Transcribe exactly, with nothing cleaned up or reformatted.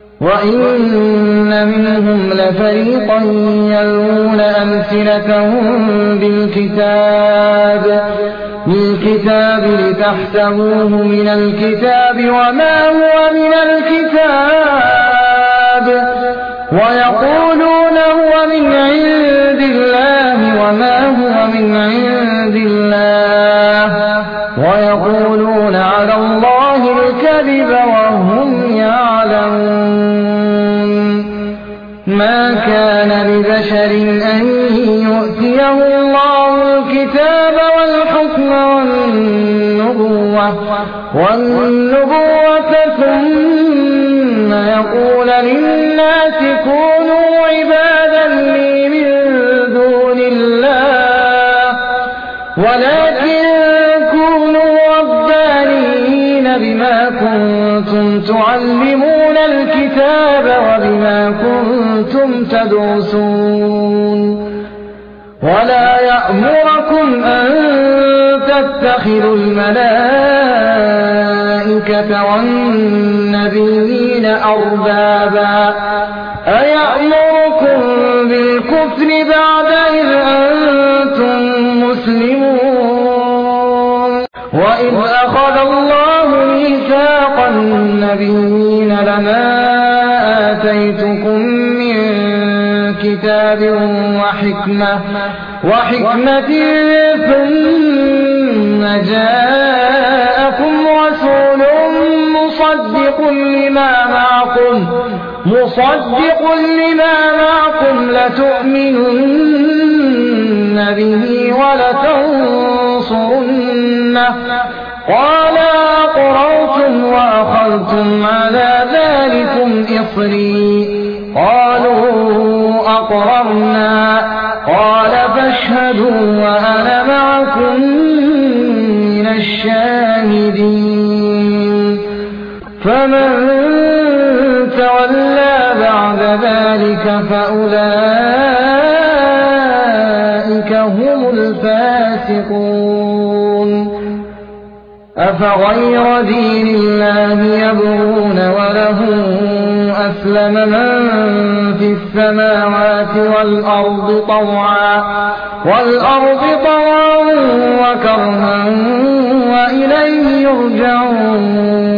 وإن منهم لفريقا يلوون ألسنتهم بالكتاب بالكتاب لتحسبوه من الكتاب وما هو من الكتاب ويقولون هو من عند الله وما هو من عند الله ويقولون على الله الكذب وهم يعلمون. ما كان لبشر أن يؤتيه الله الكتاب والحكم والنبوة, والنبوة ثم يقول للناس كونوا عبادا لي من دون الله ولكن كونوا ربانيين بما كنتم تعلمون الكتاب وبما كنتم تدرسون. ولا يأمركم أن تتخذوا الملائكة والنبيين أربابا أيأمركم بالكفر بعد إذ أنتم مسلمون. وإذ أخذ الله ميثاق النبيين لما آتيتكم من كتاب وحكمة وحكمة ثم جاءكم رسول مصدق لما معكم مصدق لما معكم لتؤمنن به ولتنصرنه قال أقررتم وأخذتم على ذلكم إصري قالوا أقررنا قال فاشهدوا وأنا معكم من الشاهدين. فمن تولى بعد ذلك فأولئك هم الفاسقون. أفغير دين الله يبغون وله أسلم من في السماوات والأرض طوعا والأرض طوعا وكرها وإليه يرجعون.